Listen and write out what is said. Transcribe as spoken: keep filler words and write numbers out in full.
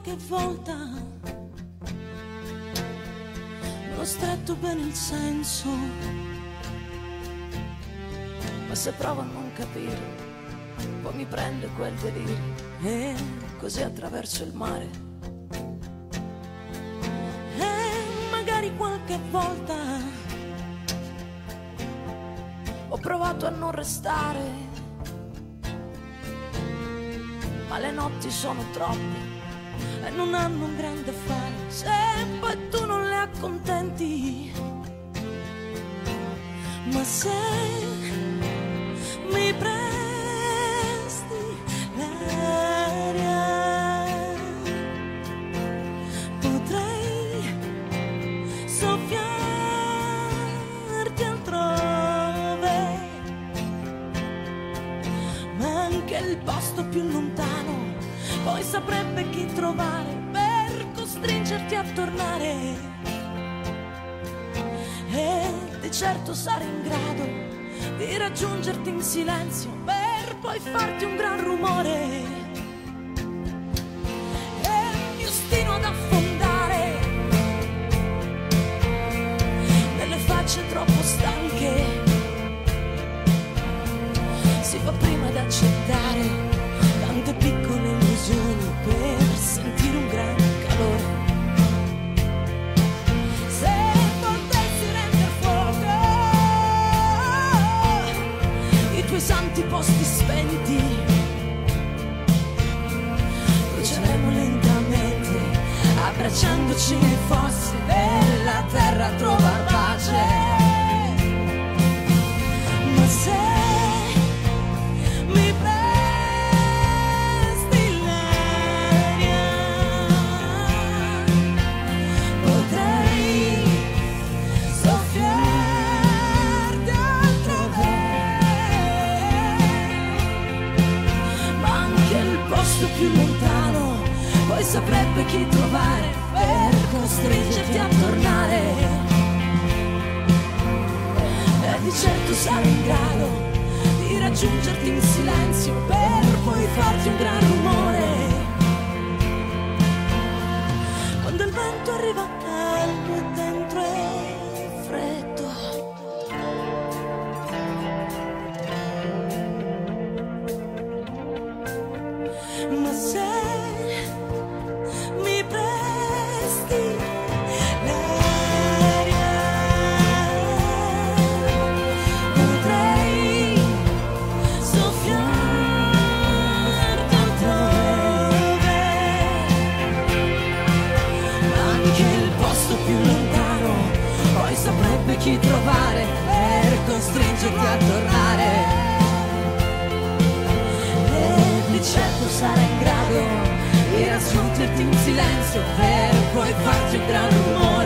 qualche volta non ho stretto bene il senso, ma se provo a non capire poi mi prende quel delirio e così attraverso il mare. E magari qualche volta ho provato a non restare, ma le notti sono troppe e non hanno un grande fare. Se poi tu non le accontenti, ma se mi presti l'aria, potrei soffiarti altrove, ma anche il posto più lontano poi saprebbe chi trovare per costringerti a tornare. E di certo sarei in grado di raggiungerti in silenzio per poi farti un gran rumore. E mi ostino ad affondare nelle facce troppo stanche. Si fa prima ad accettare tante piccole illusioni per sentire un gran calore. Se potessi rendere fuoco i tuoi santi posti spenti, bruceremo lentamente abbracciandoci nei fossi e la terra trova pace. Ma se più lontano poi saprebbe chi trovare per costringerti a tornare. E di certo sarei in grado di raggiungerti in silenzio per poi farti un gran rumore. Quando il vento arriva calmo e dentro è freddo, ma se mi presti l'aria, potrei soffiarti altrove, anche il posto più lontano poi saprebbe chi trovare per costringerti a tornare. Di certo sarai in grado di raggiungerti in silenzio per poi farti un gran rumore.